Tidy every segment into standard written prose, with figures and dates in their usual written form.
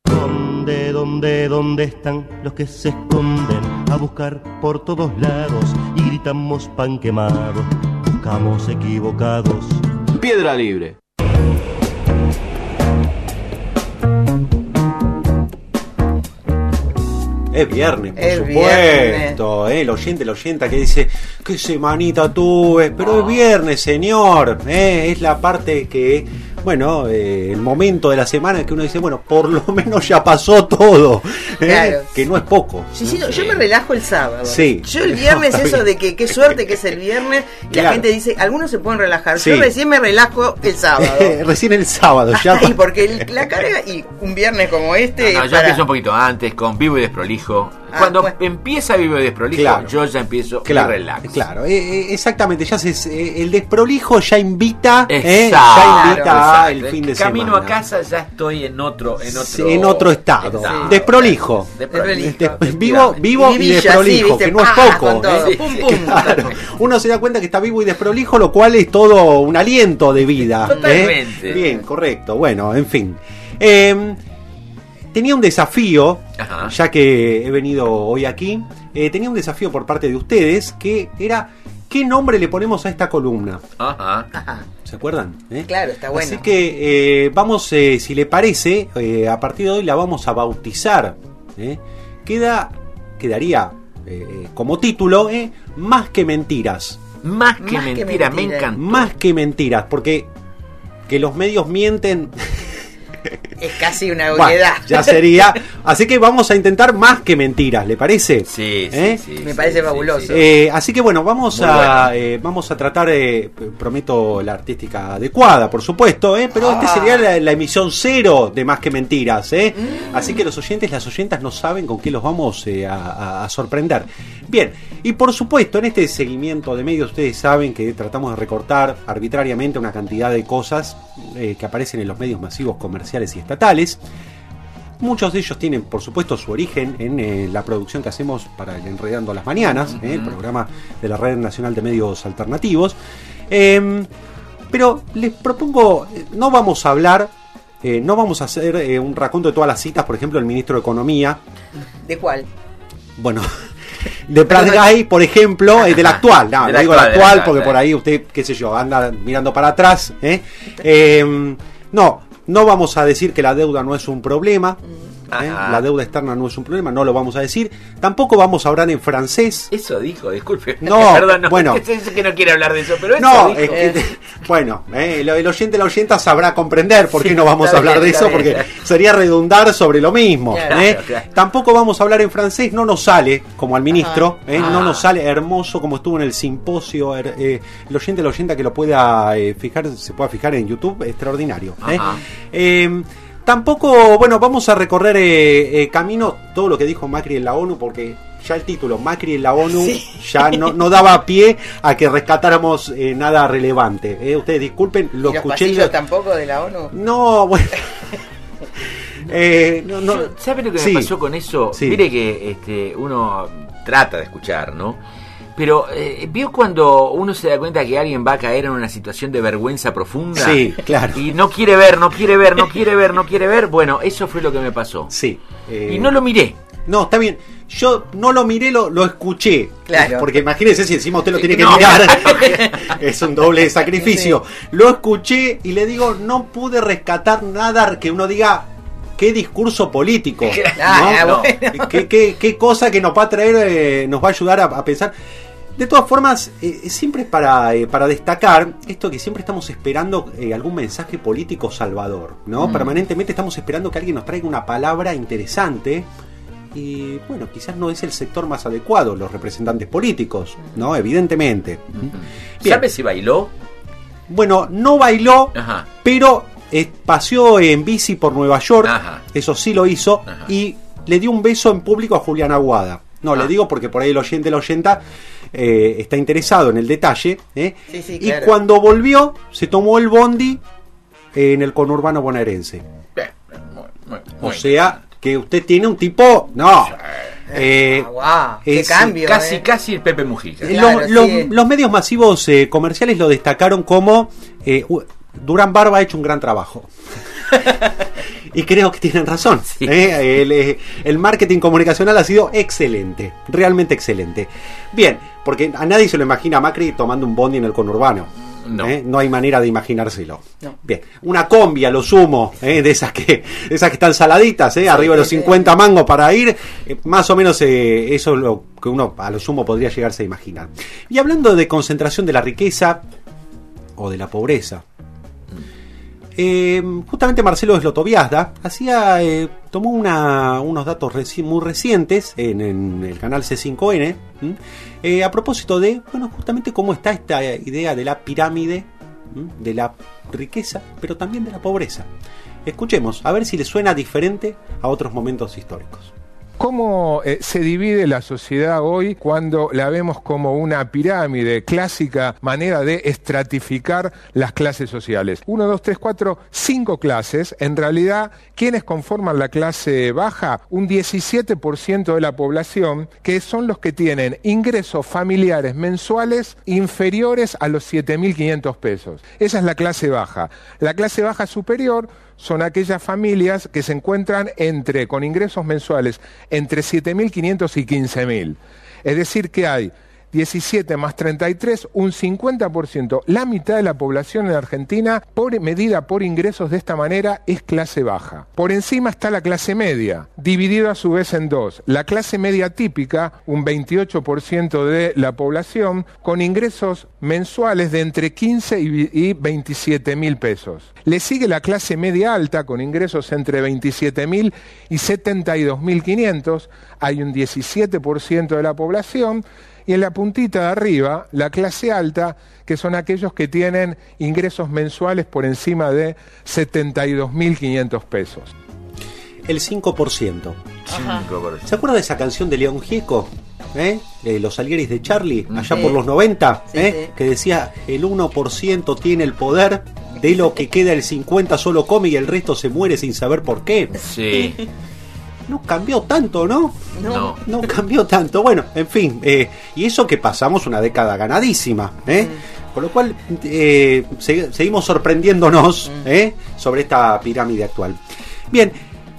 ¿Dónde están los que se esconden a buscar por todos lados y gritamos pan quemado? Buscamos equivocados. Piedra Libre. Es viernes, por supuesto. El oyente que dice, qué semanita tuve, pero es viernes, señor. Es la parte que, bueno, el momento de la semana en que uno dice, bueno, por lo menos ya pasó todo. Claro. Que no es poco. Sí, yo me relajo el sábado. Sí. Yo el viernes, No, eso de que qué suerte que es el viernes, y claro. la gente dice, algunos se pueden relajar. Sí. Yo recién me relajo el sábado. Recién el sábado, ya. Ay, porque la carga, y un viernes como este. No, yo empiezo un poquito antes con Vivo y Desprolijo. Cuando empieza Vivo y Desprolijo, claro. Yo ya empiezo Claro, mi relax. claro, exactamente. Ya el desprolijo ya invita, Exacto, ya invita exacto. el fin de Camino semana. a casa ya estoy en otro estado. Sí. Desprolijo. Vivo y Vivilla, desprolijo, sí, que no es ¿viste? poco. Con todo. Pum, pum. Claro. Uno se da cuenta que está vivo y desprolijo, lo cual es todo un aliento de vida. Totalmente. Bien, correcto. Bueno, en fin. Tenía un desafío, Ajá. ya que he venido hoy aquí. Tenía un desafío por parte de ustedes, que era, ¿qué nombre le ponemos a esta columna? Ajá. Ajá. ¿Se acuerdan? Claro, está bueno. Así que vamos, si le parece, a partir de hoy la vamos a bautizar. Quedaría como título, Más que mentiras. Más que mentira, me encantó. Más que mentiras, porque que los medios mienten... Es casi una Bueno, obviedad. ya sería. Así que vamos a intentar más que mentiras, ¿le parece? Sí. Me parece fabuloso. Así que bueno, vamos a tratar, prometo la artística adecuada, por supuesto, pero este sería la emisión 0 de Más que Mentiras, Así que los oyentes, las oyentas no saben con qué los vamos a sorprender. Bien, y por supuesto, en este seguimiento de medios, ustedes saben que tratamos de recortar arbitrariamente una cantidad de cosas que aparecen en los medios masivos comerciales y estatales. Muchos de ellos tienen, por supuesto, su origen en la producción que hacemos para el Enredando las Mañanas, el programa de la Red Nacional de Medios Alternativos. Pero les propongo, no vamos a hablar, no vamos a hacer un raconto de todas las citas, por ejemplo, el ministro de Economía. ¿De cuál? Bueno, de Pratgay, por ejemplo, del actual. No, no digo el actual porque por ahí usted, qué sé yo, anda mirando para atrás. No vamos a decir que la deuda no es un problema. La deuda externa no es un problema, no lo vamos a decir. Tampoco vamos a hablar en francés. Eso dijo, disculpe. No, perdón, bueno. Es que no quiere hablar de eso, pero eso No, dijo. es que, bueno, el oyente, la oyenta sabrá comprender por qué no vamos a hablar de eso, porque sería redundar sobre lo mismo. Claro. Tampoco vamos a hablar en francés, no nos sale como al ministro, no nos sale hermoso como estuvo en el simposio. El oyente, la oyenta que lo pueda fijar, se pueda fijar en YouTube, extraordinario. Tampoco, bueno, vamos a recorrer camino todo lo que dijo Macri en la ONU, porque ya el título Macri en la ONU ya no daba pie a que rescatáramos nada relevante. Ustedes disculpen, lo ¿Y los escuché. pasillos tampoco de la ONU? No, bueno. ¿Sabe lo que me pasó con eso? Sí. Mire que uno trata de escuchar, ¿no? Pero ¿vio cuando uno se da cuenta que alguien va a caer en una situación de vergüenza profunda? Sí, claro. Y no quiere ver. Bueno, eso fue lo que me pasó. Sí. Y no lo miré. No, está bien. Yo no lo miré, lo escuché. Claro. Porque imagínese si encima usted lo tiene que mirar. Es un doble sacrificio. Sí. Lo escuché y le digo, no pude rescatar nada que uno diga. Qué discurso político, ¿no? Bueno. ¿Qué cosa que nos va a traer, nos va a ayudar a pensar. De todas formas, siempre es para destacar esto que siempre estamos esperando algún mensaje político salvador, ¿no? Permanentemente estamos esperando que alguien nos traiga una palabra interesante. Y bueno, quizás no es el sector más adecuado, los representantes políticos, ¿no? Evidentemente. ¿Sabe si bailó? Bueno, no bailó, pero paseó en bici por Nueva York, eso sí lo hizo, y le dio un beso en público a Julián Aguada. No, le digo porque por ahí el oyente, la oyenta está interesado en el detalle. Sí, y claro. cuando volvió, se tomó el bondi en el conurbano bonaerense. O sea, que usted tiene un tipo... No. Qué cambio. Casi el Pepe Mujica. Claro, los medios masivos comerciales lo destacaron como... Durán Barba ha hecho un gran trabajo. Y creo que tienen razón. Sí. El marketing comunicacional ha sido excelente, realmente excelente. Bien, porque a nadie se lo imagina a Macri tomando un bondi en el conurbano. No hay manera de imaginárselo. No. Bien, una combi a lo sumo, de esas que están saladitas, sí, arriba de los 50 mangos para ir, más o menos eso es lo que uno a lo sumo podría llegarse a imaginar. Y hablando de concentración de la riqueza o de la pobreza, justamente Marcelo Slotoviazda tomó unos datos muy recientes en el canal C5N, a propósito de, justamente cómo está esta idea de la pirámide, de la riqueza, pero también de la pobreza. Escuchemos, a ver si le suena diferente a otros momentos históricos. ¿Cómo se divide la sociedad hoy cuando la vemos como una pirámide, clásica manera de estratificar las clases sociales? 1, 2, 3, 4, 5 clases. En realidad, ¿quiénes conforman la clase baja? Un 17% de la población, que son los que tienen ingresos familiares mensuales inferiores a los 7.500 pesos. Esa es la clase baja. La clase baja superior son aquellas familias que se encuentran con ingresos mensuales entre 7.500 y 15.000. Es decir que hay 17 más 33, un 50%. La mitad de la población en Argentina, medida por ingresos de esta manera, es clase baja. Por encima está la clase media, dividido a su vez en dos. La clase media típica, un 28% de la población, con ingresos mensuales de entre 15 y 27.000 pesos. Le sigue la clase media alta, con ingresos entre 27.000 y 72.500. Hay un 17% de la población. Y en la puntita de arriba, la clase alta, que son aquellos que tienen ingresos mensuales por encima de 72.500 pesos. El 5%. ¿Se acuerda de esa canción de León Gieco? Los Salieris de Charlie, allá por los 90, sí. Que decía, el 1% tiene el poder, de lo que queda el 50% solo come y el resto se muere sin saber por qué. Sí. No cambió tanto, ¿no? No cambió tanto. Bueno, en fin, y eso que pasamos una década ganadísima, Por lo cual seguimos sorprendiéndonos sobre esta pirámide actual. Bien,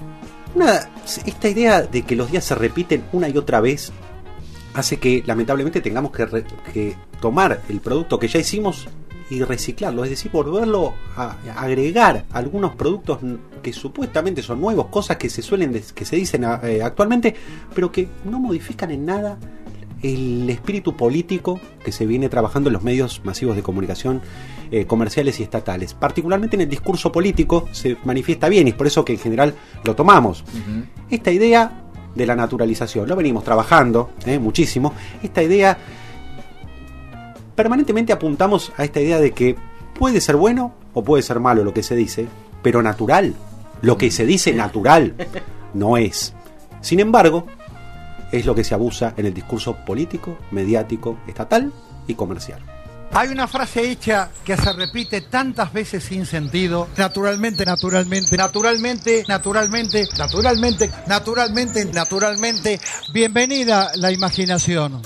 esta idea de que los días se repiten una y otra vez hace que lamentablemente tengamos que tomar el producto que ya hicimos y reciclarlo, es decir, volverlo a agregar algunos productos que supuestamente son nuevos, cosas que se dicen actualmente, pero que no modifican en nada el espíritu político que se viene trabajando en los medios masivos de comunicación comerciales y estatales. Particularmente en el discurso político se manifiesta bien, y es por eso que en general lo tomamos. Uh-huh. Esta idea de la naturalización, lo venimos trabajando muchísimo, esta idea permanentemente apuntamos a esta idea de que puede ser bueno o puede ser malo lo que se dice, pero natural, lo que se dice natural no es. Sin embargo, es lo que se abusa en el discurso político, mediático, estatal y comercial. Hay una frase hecha que se repite tantas veces sin sentido: naturalmente, naturalmente, naturalmente, naturalmente, naturalmente, naturalmente, naturalmente. Bienvenida la imaginación.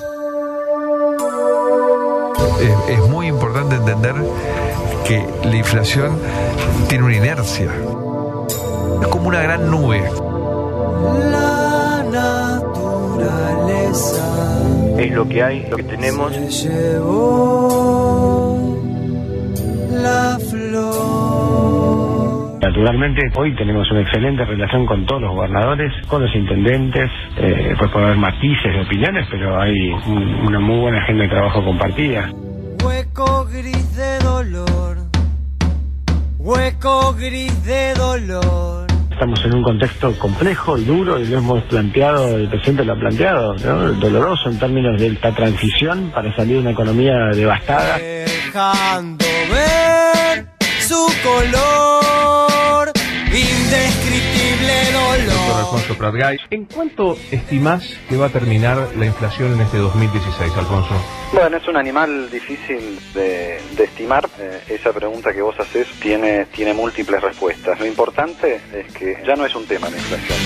Es muy importante entender que la inflación tiene una inercia. Es como una gran nube. La naturaleza es lo que hay, lo que tenemos. Llevó la flor. Naturalmente, hoy tenemos una excelente relación con todos los gobernadores, con los intendentes. Pues puede haber matices de opiniones, pero hay una muy buena agenda de trabajo compartida. Hueco gris de dolor, hueco gris de dolor. Estamos en un contexto complejo y duro, y lo hemos planteado, el presidente lo ha planteado, ¿no? Doloroso en términos de esta transición para salir de una economía devastada. Dejando ver su color, indescriptible dolor. Doctor Alfonso Pratgay, ¿en cuánto estimás que va a terminar la inflación en este 2016, Alfonso? Bueno, es un animal difícil de estimar. Esa pregunta que vos haces tiene múltiples respuestas. Lo importante es que ya no es un tema la inflación.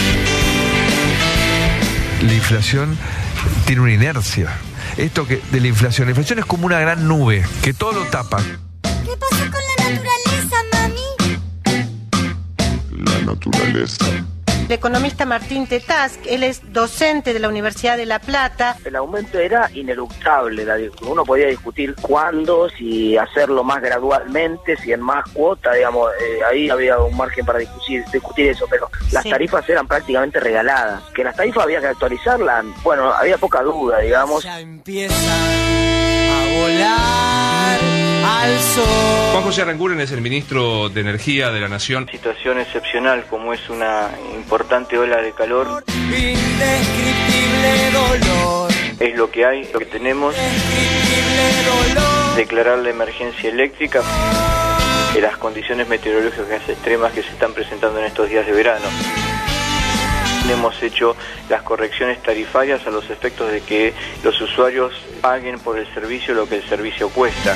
La inflación tiene una inercia. Esto que de la inflación es como una gran nube que todo lo tapa. ¿Qué pasa con la naturaleza, mami? La naturaleza. El economista Martín Tetaz, él es docente de la Universidad de La Plata. El aumento era ineluctable, uno podía discutir cuándo, si hacerlo más gradualmente, si en más cuota, digamos, ahí había un margen para discutir eso, pero las tarifas eran prácticamente regaladas. Que las tarifas había que actualizarlas, bueno, había poca duda, digamos. Ya empieza a volar al sol. Juan José Aranguren es el ministro de Energía de la Nación. Situación excepcional como es una importante ola de calor. Indescriptible dolor. Es lo que hay, lo que tenemos. Indescriptible dolor. Declarar la emergencia eléctrica de las condiciones meteorológicas extremas que se están presentando en estos días de verano. Hemos hecho las correcciones tarifarias a los efectos de que los usuarios paguen por el servicio lo que el servicio cuesta.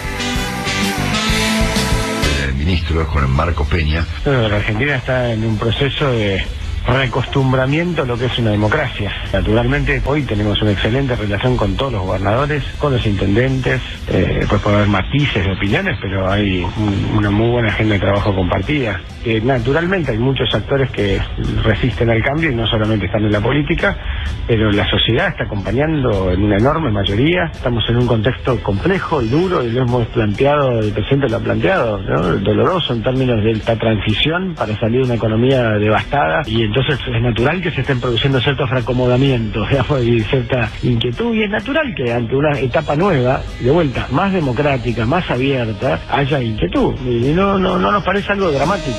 El ministro Juan Marco Peña. La Argentina está en un proceso de reacostumbramiento a lo que es una democracia. Naturalmente hoy tenemos una excelente relación con todos los gobernadores, con los intendentes, pues puede haber matices de opiniones, pero hay una muy buena agenda de trabajo compartida. Naturalmente hay muchos actores que resisten al cambio y no solamente están en la política, pero la sociedad está acompañando en una enorme mayoría. Estamos en un contexto complejo y duro y lo hemos planteado, el presidente lo ha planteado, ¿no? Doloroso en términos de esta transición para salir de una economía devastada, y entonces es natural que se estén produciendo ciertos reacomodamientos, digamos, y cierta inquietud, y es natural que ante una etapa nueva, de vuelta, más democrática, más abierta, haya inquietud, y no nos parece algo dramático.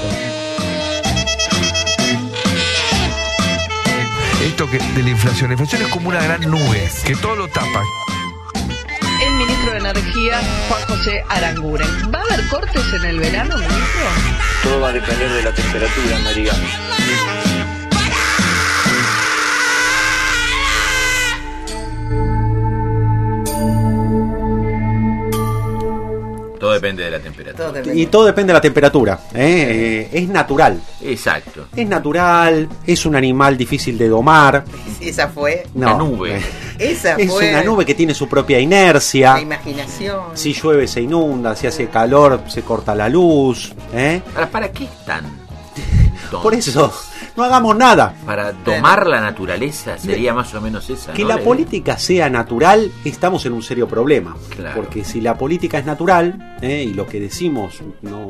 Esto de la inflación es como una gran nube que todo lo tapa. El ministro de Energía, Juan José Aranguren. ¿Va a haber cortes en el verano, ministro? Todo va a depender de la temperatura, María. Todo depende de la temperatura. Y todo depende de la temperatura. Es natural. Exacto. Es natural, es un animal difícil de domar. Esa fue. No. Una nube. Esa es fue. una nube que tiene su propia inercia. La imaginación. Si llueve se inunda, si hace calor se corta la luz. Ahora, ¿para qué están? Por eso, no hagamos nada. Para domar la naturaleza sería más o menos esa. Que ¿no? la política sea natural, estamos en un serio problema. Claro. Porque si la política es natural, y lo que decimos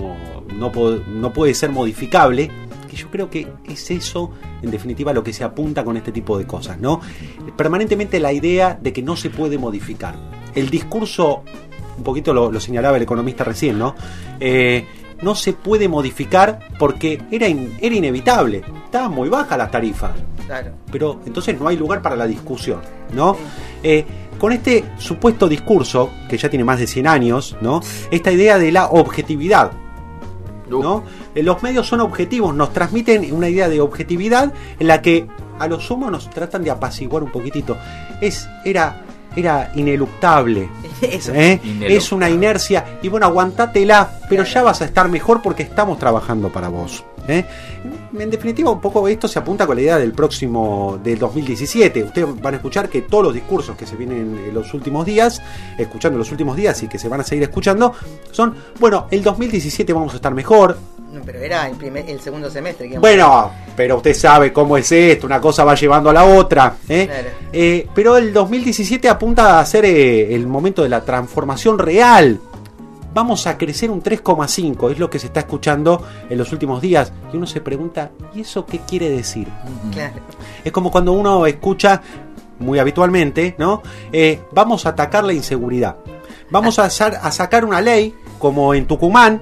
no puede ser modificable, que yo creo que es eso, en definitiva, lo que se apunta con este tipo de cosas, ¿no? Permanentemente la idea de que no se puede modificar. El discurso, un poquito lo señalaba el economista recién, ¿no? No se puede modificar porque era inevitable. Estaban muy bajas las tarifas. Claro. Pero entonces no hay lugar para la discusión, ¿no? Sí. Con este supuesto discurso, que ya tiene más de 100 años, ¿no? Esta idea de la objetividad, ¿no? Los medios son objetivos, nos transmiten una idea de objetividad en la que a lo sumo nos tratan de apaciguar un poquitito. Era ineluctable. Eso. Es una inercia. Y bueno, aguantátela, pero ya vas a estar mejor porque estamos trabajando para vos. En definitiva, un poco esto se apunta con la idea del 2017. Ustedes van a escuchar que todos los discursos que se vienen en los últimos días, escuchando en los últimos días y que se van a seguir escuchando, son, bueno, el 2017 vamos a estar mejor. No, pero era el segundo semestre. Bueno, pero usted sabe cómo es esto, una cosa va llevando a la otra. Claro. Pero el 2017 apunta a ser el momento de la transformación real. Vamos a crecer un 3,5, es lo que se está escuchando en los últimos días. Y uno se pregunta, ¿y eso qué quiere decir? Claro. Es como cuando uno escucha, muy habitualmente, ¿no? Vamos a atacar la inseguridad. Vamos a sacar una ley, como en Tucumán,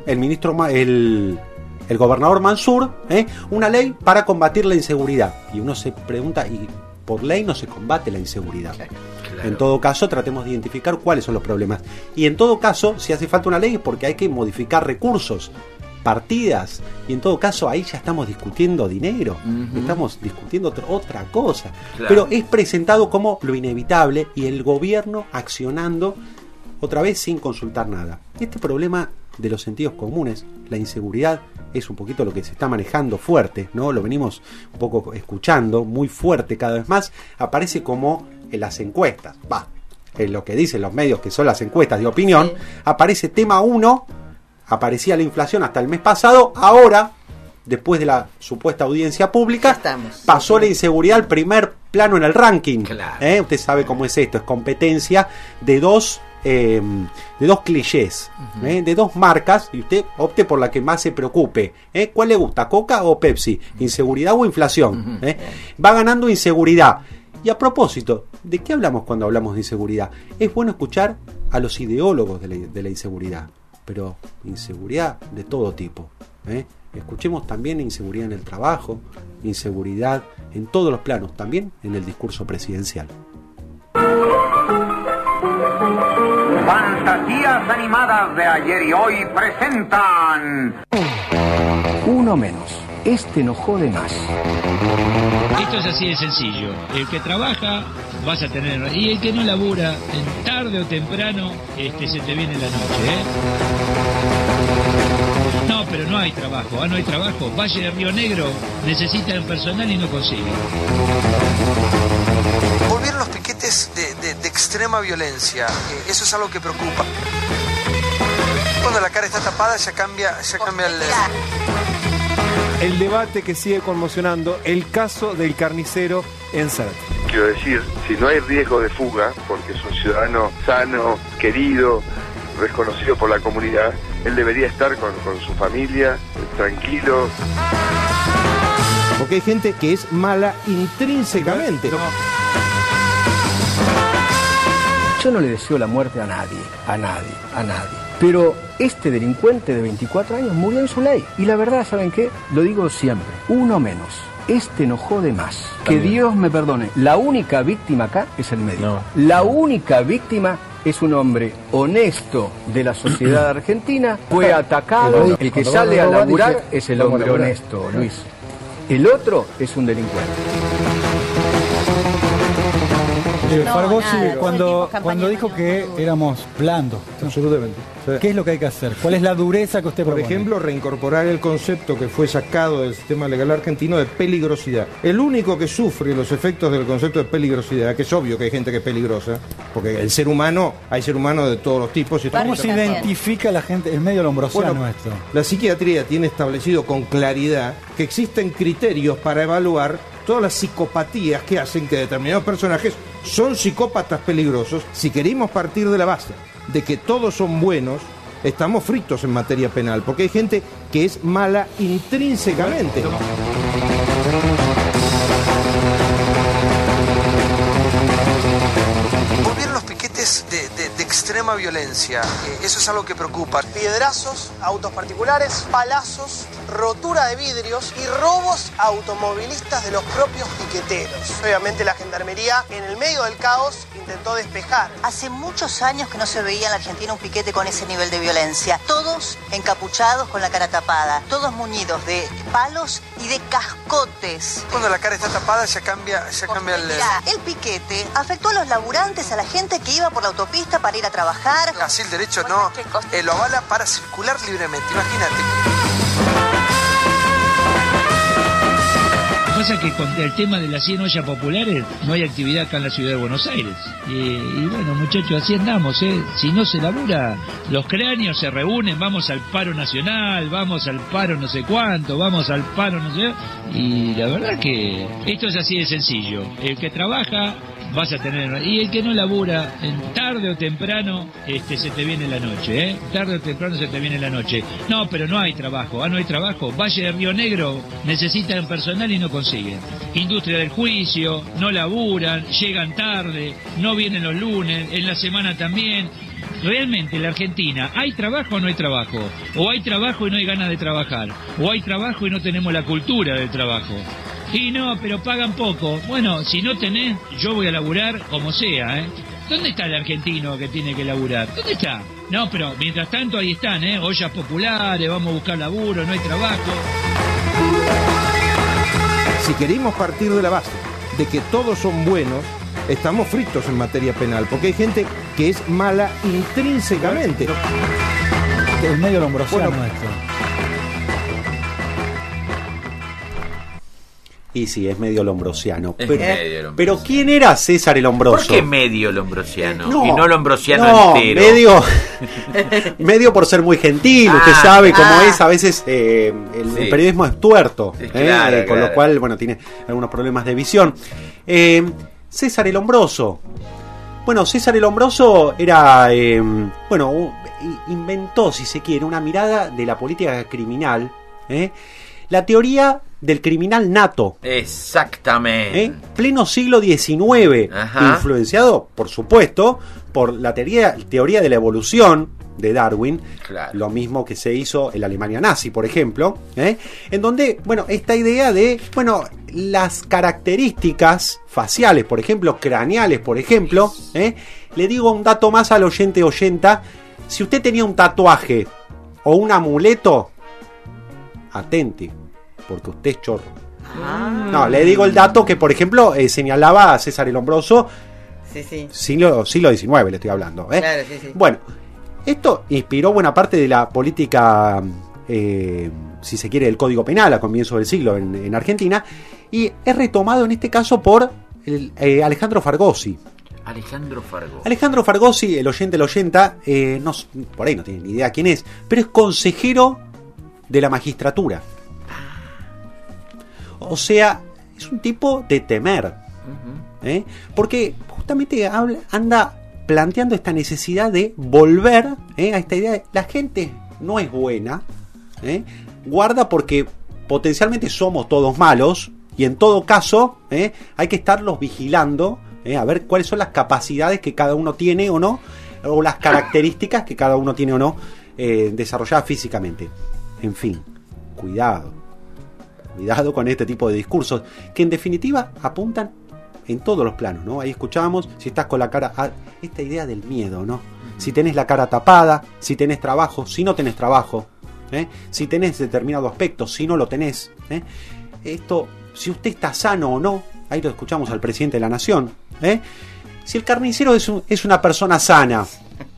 el gobernador Mansur, una ley para combatir la inseguridad. Y uno se pregunta, ¿y por ley no se combate la inseguridad? Claro. En todo caso, tratemos de identificar cuáles son los problemas. Y en todo caso, si hace falta una ley es porque hay que modificar recursos, partidas. Y en todo caso, ahí ya estamos discutiendo dinero. Estamos discutiendo otra cosa. Claro. Pero es presentado como lo inevitable y el gobierno accionando otra vez sin consultar nada. Este problema de los sentidos comunes, la inseguridad, es un poquito lo que se está manejando fuerte, ¿no? Lo venimos un poco escuchando, muy fuerte cada vez más. Aparece como en las encuestas, en lo que dicen los medios que son las encuestas de opinión, aparece tema 1, aparecía la inflación hasta el mes pasado, ahora después de la supuesta audiencia pública, pasó la inseguridad al primer plano en el ranking. Claro. Usted sabe cómo es esto, es competencia de dos clichés, de dos marcas, y usted opte por la que más se preocupe. ¿Cuál le gusta, Coca o Pepsi? ¿Inseguridad o inflación? Va ganando inseguridad. Y a propósito, ¿de qué hablamos cuando hablamos de inseguridad? Es bueno escuchar a los ideólogos de la inseguridad, pero inseguridad de todo tipo. Escuchemos también inseguridad en el trabajo, inseguridad en todos los planos, también en el discurso presidencial. Fantasías animadas de ayer y hoy presentan Uno menos. Este no jode más. Esto es así de sencillo. El que trabaja vas a tener, y el que no labura, tarde o temprano se te viene la noche, No, pero no hay trabajo. No hay trabajo. Valle de Río Negro necesitan personal y no consiguen. Volvieron los piquetes de extrema violencia. Eso es algo que preocupa. Cuando la cara está tapada ya cambia el debate que sigue conmocionando, el caso del carnicero en Zárate. Quiero decir, si no hay riesgo de fuga, porque es un ciudadano sano, querido, reconocido por la comunidad, él debería estar con su familia, tranquilo. Porque hay gente que es mala intrínsecamente. Yo no le deseo la muerte a nadie. Pero este delincuente de 24 años murió en su ley. Y la verdad, ¿saben qué? Lo digo siempre. Uno menos. Este no jode más. Que Dios me perdone. La única víctima acá es el médico. La única víctima es un hombre honesto de la sociedad argentina. Fue atacado. El que sale a laburar es el hombre honesto, Luis. El otro es un delincuente. Fargosi, cuando dijo que éramos blandos, absolutamente. ¿Qué es lo que hay que hacer? ¿Cuál es la dureza que usted propone? Por ejemplo, reincorporar el concepto que fue sacado del sistema legal argentino de peligrosidad. El único que sufre los efectos del concepto de peligrosidad, que es obvio que hay gente que es peligrosa, porque el ser humano, hay ser humano de todos los tipos. ¿Cómo se identifica la gente, el medio lombrosiano esto? La psiquiatría tiene establecido con claridad que existen criterios para evaluar todas las psicopatías que hacen que determinados personajes son psicópatas peligrosos. Si queremos partir de la base de que todos son buenos, estamos fritos en materia penal, porque hay gente que es mala intrínsecamente. Volvieron los piquetes de extrema violencia. Eso es algo que preocupa. Piedrazos a autos particulares, palazos, rotura de vidrios y robos a automovilistas de los propios piqueteros. Obviamente la gendarmería, en el medio del caos, intentó despejar. Hace muchos años que no se veía en la Argentina un piquete con ese nivel de violencia. Todos encapuchados con la cara tapada, todos muñidos de palos y de cascotes. Cuando la cara está tapada ya cambia el piquete afectó a los laburantes, a la gente que iba por la autopista para ir a trabajar. Así el derecho no lo avala para circular libremente, imagínate. Pasa que con el tema de las 100 ollas populares no hay actividad acá en la ciudad de Buenos Aires. Y bueno, muchachos, así andamos, Si no se labura, los cráneos se reúnen, vamos al paro nacional, vamos al paro no sé cuánto, vamos al paro no sé... Y la verdad que esto es así de sencillo. El que trabaja vas a tener, y el que no labura, tarde o temprano se te viene la noche, tarde o temprano se te viene la noche. No, pero no hay trabajo. No hay trabajo. Valle de Río Negro necesitan personal y no consiguen. Industria del juicio, no laburan, llegan tarde, no vienen los lunes, en la semana también. Realmente en la Argentina, ¿hay trabajo o no hay trabajo? O hay trabajo y no hay ganas de trabajar, o hay trabajo y no tenemos la cultura del trabajo. Y no, pero pagan poco. Bueno, si no tenés, yo voy a laburar como sea, ¿Dónde está el argentino que tiene que laburar? ¿Dónde está? No, pero mientras tanto ahí están, ollas populares, vamos a buscar laburo, no hay trabajo. Si queremos partir de la base de que todos son buenos, estamos fritos en materia penal, porque hay gente que es mala intrínsecamente. El medio lombrosiano esto. Y sí, es medio lombrosiano. Es Pero, medio lombrosiano. pero ¿quién era César el Lombroso? ¿Por qué medio lombrosiano? No, y no lombrosiano entero. medio por ser muy gentil. Usted sabe cómo es. A veces el periodismo es tuerto. Claro, con lo cual, bueno, tiene algunos problemas de visión. César el Lombroso. Bueno, César el Lombroso era, inventó, si se quiere, una mirada de la política criminal. La teoría del criminal nato. Exactamente. Pleno siglo XIX. Ajá. Influenciado, por supuesto, por la teoría de la evolución de Darwin. Claro. Lo mismo que se hizo en la Alemania nazi, por ejemplo. En donde, esta idea de, las características faciales, por ejemplo, craneales, por ejemplo. Le digo un dato más al oyenta. Si usted tenía un tatuaje o un amuleto, atente, porque usted es chorro. No, le digo el dato que, por ejemplo, señalaba a César el Lombroso. Sí. Siglo XIX le estoy hablando. Claro, sí. Bueno, esto inspiró buena parte de la política, si se quiere, del Código Penal a comienzos del siglo en Argentina, y es retomado en este caso por Alejandro Fargosi. Alejandro Fargosi, el oyenta, por ahí no tiene ni idea quién es, pero es consejero de la magistratura. O sea, es un tipo de temer. Porque justamente anda planteando esta necesidad de volver a esta idea de la gente no es buena, guarda porque potencialmente somos todos malos, y en todo caso hay que estarlos vigilando, a ver cuáles son las capacidades que cada uno tiene o no, o las características que cada uno tiene o no desarrolladas físicamente. En fin, cuidado con este tipo de discursos que en definitiva apuntan en todos los planos, ¿no? Ahí escuchábamos, si estás con la cara, esta idea del miedo, ¿no? Si tenés la cara tapada, si tenés trabajo, si no tenés trabajo, si tenés determinado aspecto, si no lo tenés, esto, si usted está sano o no, ahí lo escuchamos al presidente de la Nación, si el carnicero es una persona sana,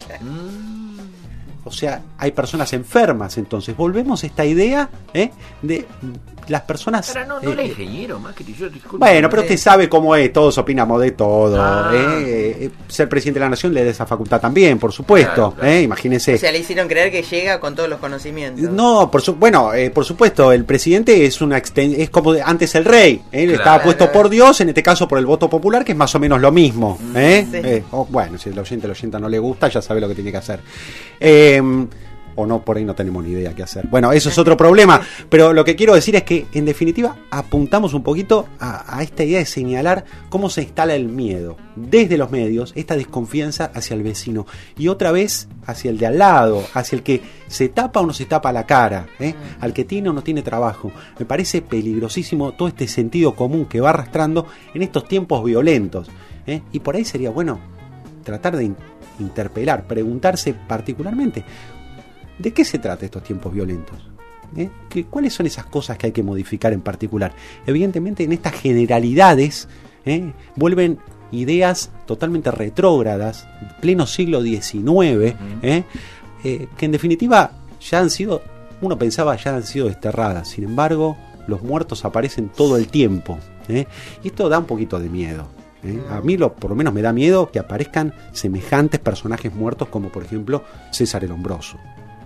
o sea, hay personas enfermas. Entonces volvemos a esta idea de las personas. Pero no le ingeniero, más que yo, disculpe. Bueno, pero usted sabe cómo es, todos opinamos de todo. Ser presidente de la Nación le da esa facultad también, por supuesto. Claro. Imagínese. O sea, le hicieron creer que llega con todos los conocimientos. No, por supuesto, el presidente es es como antes el rey. Claro. Estaba puesto por Dios, en este caso por el voto popular, que es más o menos lo mismo. Sí. Bueno, si el oyente no le gusta, ya sabe lo que tiene que hacer. O no, por ahí no tenemos ni idea qué hacer. Bueno, eso es otro problema, pero lo que quiero decir es que en definitiva apuntamos un poquito a esta idea de señalar cómo se instala el miedo desde los medios, esta desconfianza hacia el vecino y otra vez hacia el de al lado, hacia el que se tapa o no se tapa la cara, al que tiene o no tiene trabajo. Me parece peligrosísimo todo este sentido común que va arrastrando en estos tiempos violentos, y por ahí sería bueno tratar de interpelar, preguntarse particularmente ¿de qué se trata estos tiempos violentos? ¿Cuáles son esas cosas que hay que modificar en particular? Evidentemente en estas generalidades vuelven ideas totalmente retrógradas, pleno siglo XIX, que en definitiva ya han sido desterradas. Sin embargo, los muertos aparecen todo el tiempo, y esto da un poquito de miedo. A mí por lo menos me da miedo que aparezcan semejantes personajes muertos como por ejemplo César el Lombroso.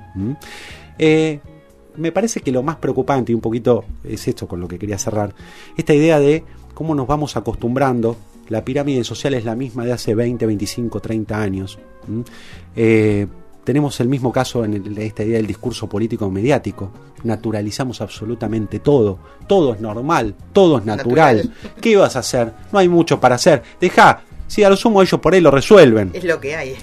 Me parece que lo más preocupante y un poquito es esto con lo que quería cerrar, esta idea de cómo nos vamos acostumbrando. La pirámide social es la misma de hace 20, 25, 30 años. Tenemos el mismo caso en esta idea del discurso político mediático. Naturalizamos absolutamente todo es normal, todo es natural. ¿Qué vas a hacer? No hay mucho para hacer, si a lo sumo ellos por ahí lo resuelven. Es lo que hay.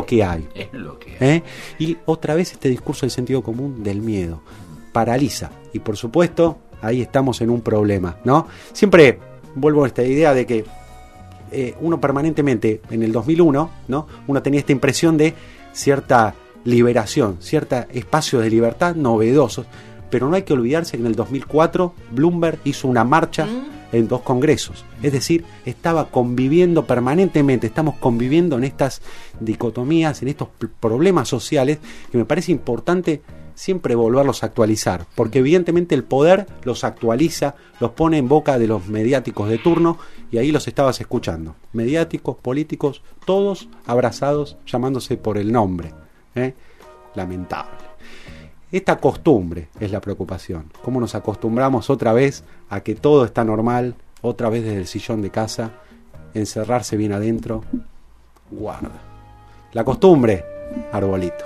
Y otra vez este discurso del sentido común del miedo paraliza. Y por supuesto, ahí estamos en un problema, ¿no? Siempre vuelvo a esta idea de que uno permanentemente, en el 2001, ¿no? Uno tenía esta impresión de cierta liberación, cierto espacio de libertad novedosos. Pero no hay que olvidarse que en el 2004 Bloomberg hizo una marcha en 2 congresos. Es decir, estaba conviviendo permanentemente, estamos conviviendo en estas dicotomías, en estos problemas sociales que me parece importante siempre volverlos a actualizar, porque evidentemente el poder los actualiza, los pone en boca de los mediáticos de turno, y ahí los estabas escuchando. Mediáticos, políticos, todos abrazados, llamándose por el nombre. Lamentable. Esta costumbre es la preocupación. ¿Cómo nos acostumbramos otra vez a que todo está normal, otra vez desde el sillón de casa, encerrarse bien adentro? Guarda. La costumbre, arbolito.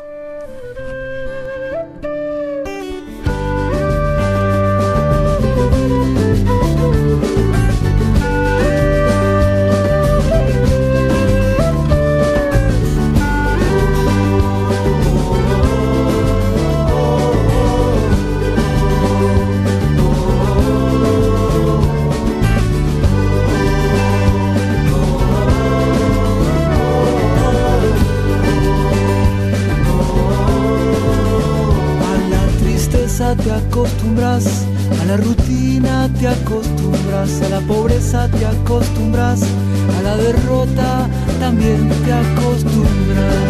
Te acostumbras, a la rutina te acostumbras, a la pobreza te acostumbras, a la derrota también te acostumbras,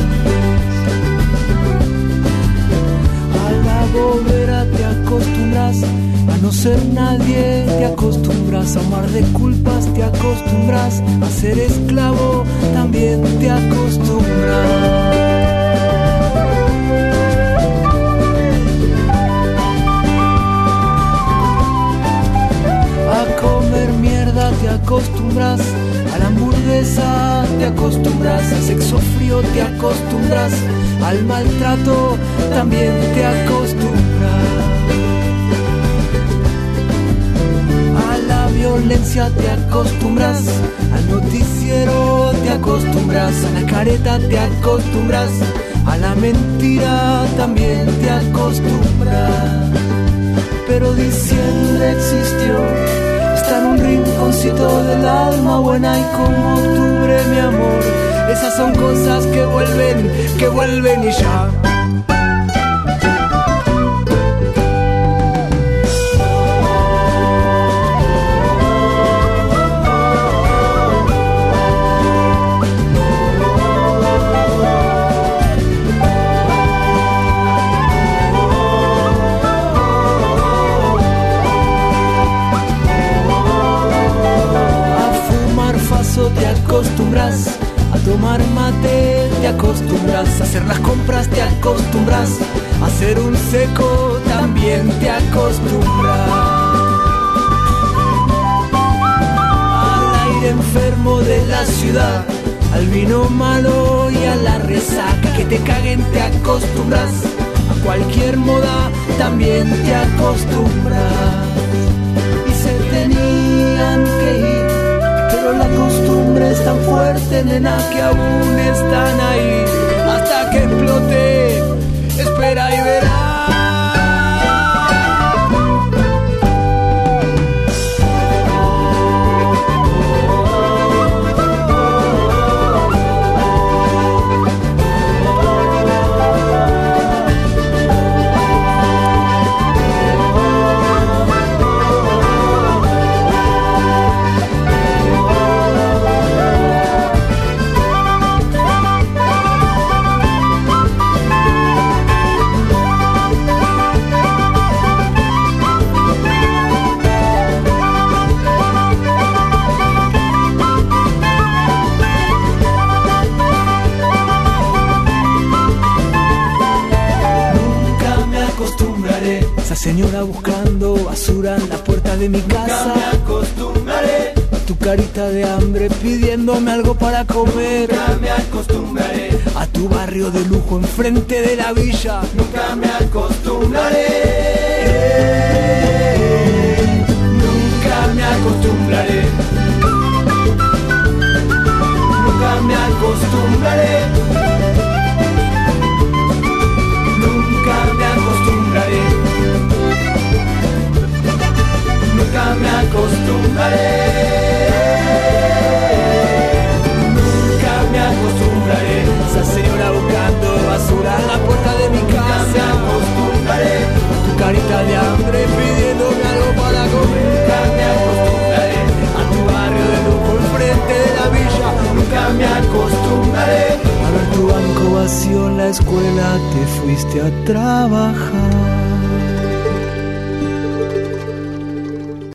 a la bobera te acostumbras, a no ser nadie te acostumbras, a un mar de culpas te acostumbras, a ser esclavo también te acostumbras. Te acostumbras, a la hamburguesa te acostumbras, al sexo frío te acostumbras, al maltrato también te acostumbras, a la violencia te acostumbras, al noticiero te acostumbras, a la careta te acostumbras, a la mentira también te acostumbras. Pero diciembre existió, está en un rinconcito del alma buena, y como octubre, mi amor, esas son cosas que vuelven y ya. Te acostumbras, a tomar mate te acostumbras, a hacer las compras te acostumbras, a hacer un seco también te acostumbras, al aire enfermo de la ciudad, al vino malo y a la resaca, que te caguen te acostumbras, a cualquier moda también te acostumbras, y se tenían que ir, pero la costumbre es tan fuerte, nena, que aún están ahí. Hasta que explote, espera y verás. Esa señora buscando basura en la puerta de mi casa. Nunca me acostumbraré a tu carita de hambre pidiéndome algo para comer. Nunca me acostumbraré a tu barrio de lujo enfrente de la villa. Nunca me acostumbraré. Nunca me acostumbraré. Nunca me acostumbraré. Nunca me acostumbraré. Nunca me acostumbraré. Nunca me acostumbraré. Esa señora buscando basura en la puerta de mi casa. Nunca me acostumbraré. Tu carita de hambre pidiéndome algo para comer. Nunca me acostumbraré. nunca me acostumbraré. A ver tu banco vacío en la escuela, te fuiste a trabajar.